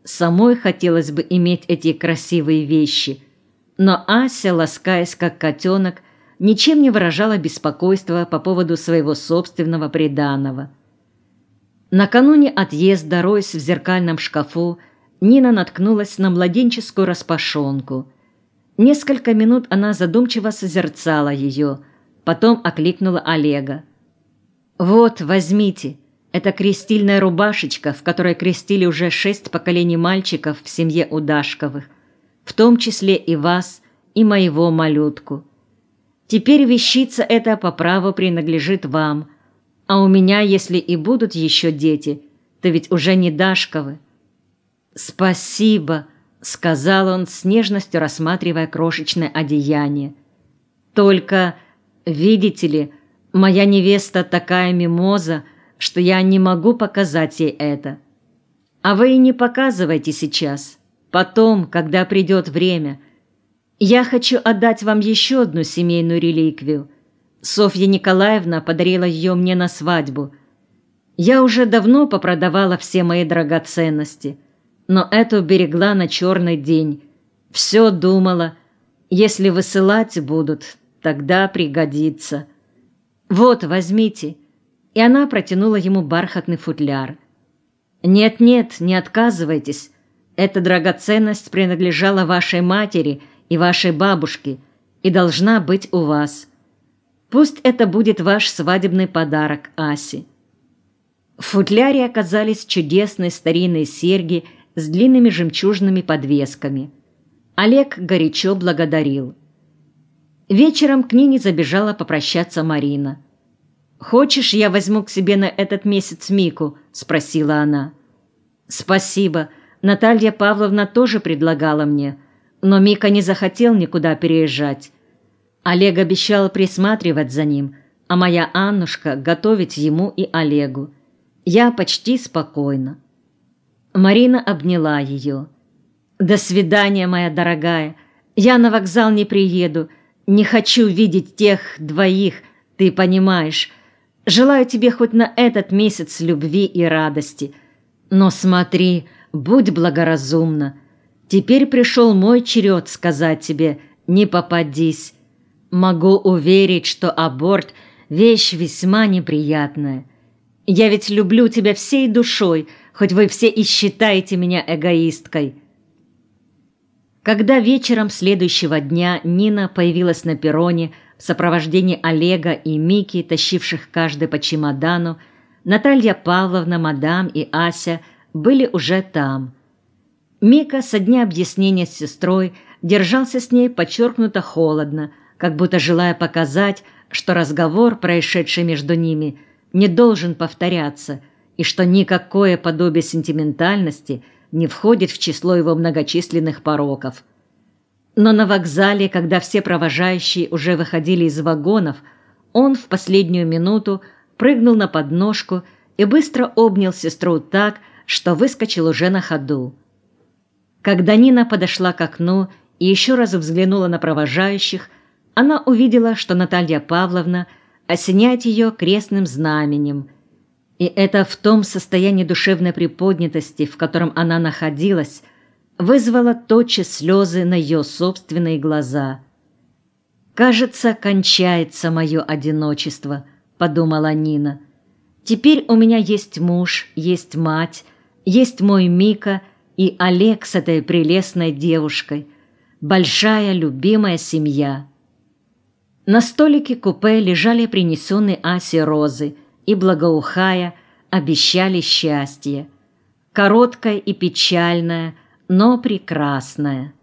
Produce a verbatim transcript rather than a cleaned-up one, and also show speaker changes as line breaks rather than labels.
Самой хотелось бы иметь эти красивые вещи, но Ася, ласкаясь как котенок, ничем не выражала беспокойства по поводу своего собственного приданого. Накануне отъезда, роясь в зеркальном шкафу, Нина наткнулась на младенческую распашонку. Несколько минут она задумчиво созерцала ее, потом окликнула Олега. «Вот, возьмите, это крестильная рубашечка, в которой крестили уже шесть поколений мальчиков в семье Удашковых, в том числе и вас, и моего малютку. Теперь вещица эта по праву принадлежит вам, а у меня, если и будут еще дети, то ведь уже не Дашковы». «Спасибо», — сказал он с нежностью, рассматривая крошечное одеяние. «Только, видите ли, моя невеста такая мимоза, что я не могу показать ей это. А вы и не показывайте сейчас, потом, когда придет время. Я хочу отдать вам еще одну семейную реликвию. Софья Николаевна подарила ее мне на свадьбу. Я уже давно попродавала все мои драгоценности, но эту берегла на черный день. Все думала, если высылать будут, тогда пригодится. Вот, возьмите». И она протянула ему бархатный футляр. «Нет-нет, не отказывайтесь. Эта драгоценность принадлежала вашей матери и вашей бабушке и должна быть у вас. Пусть это будет ваш свадебный подарок Асе». В футляре оказались чудесные старинные серьги с длинными жемчужными подвесками. Олег горячо благодарил. Вечером к Нине забежала попрощаться Марина. «Хочешь, я возьму к себе на этот месяц Мику?» – спросила она. «Спасибо. Наталья Павловна тоже предлагала мне, но Мика не захотел никуда переезжать. Олег обещал присматривать за ним, а моя Аннушка готовить ему и Олегу. Я почти спокойна». Марина обняла ее. «До свидания, моя дорогая. Я на вокзал не приеду. Не хочу видеть тех двоих, ты понимаешь. Желаю тебе хоть на этот месяц любви и радости. Но смотри, будь благоразумна. Теперь пришел мой черед сказать тебе: не попадись. Могу уверить, что аборт – вещь весьма неприятная. Я ведь люблю тебя всей душой, хоть вы все и считаете меня эгоисткой». Когда вечером следующего дня Нина появилась на перроне в сопровождении Олега и Мики, тащивших каждый по чемодану, Наталья Павловна, мадам и Ася были уже там. Мика со дня объяснения с сестрой держался с ней подчеркнуто холодно, как будто желая показать, что разговор, происшедший между ними, не должен повторяться, и что никакое подобие сентиментальности не входит в число его многочисленных пороков. Но на вокзале, когда все провожающие уже выходили из вагонов, он в последнюю минуту прыгнул на подножку и быстро обнял сестру так, что выскочил уже на ходу. Когда Нина подошла к окну и еще раз взглянула на провожающих, она увидела, что Наталья Павловна осеняет ее крестным знаменем. И это в том состоянии душевной приподнятости, в котором она находилась, вызвало тотчас слезы на ее собственные глаза. «Кажется, кончается мое одиночество», — подумала Нина. «Теперь у меня есть муж, есть мать, есть мой Мика и Олег с этой прелестной девушкой. Большая любимая семья». На столике купе лежали принесенные Асе розы и, благоухая, обещали счастье. Короткое и печальное, но прекрасное.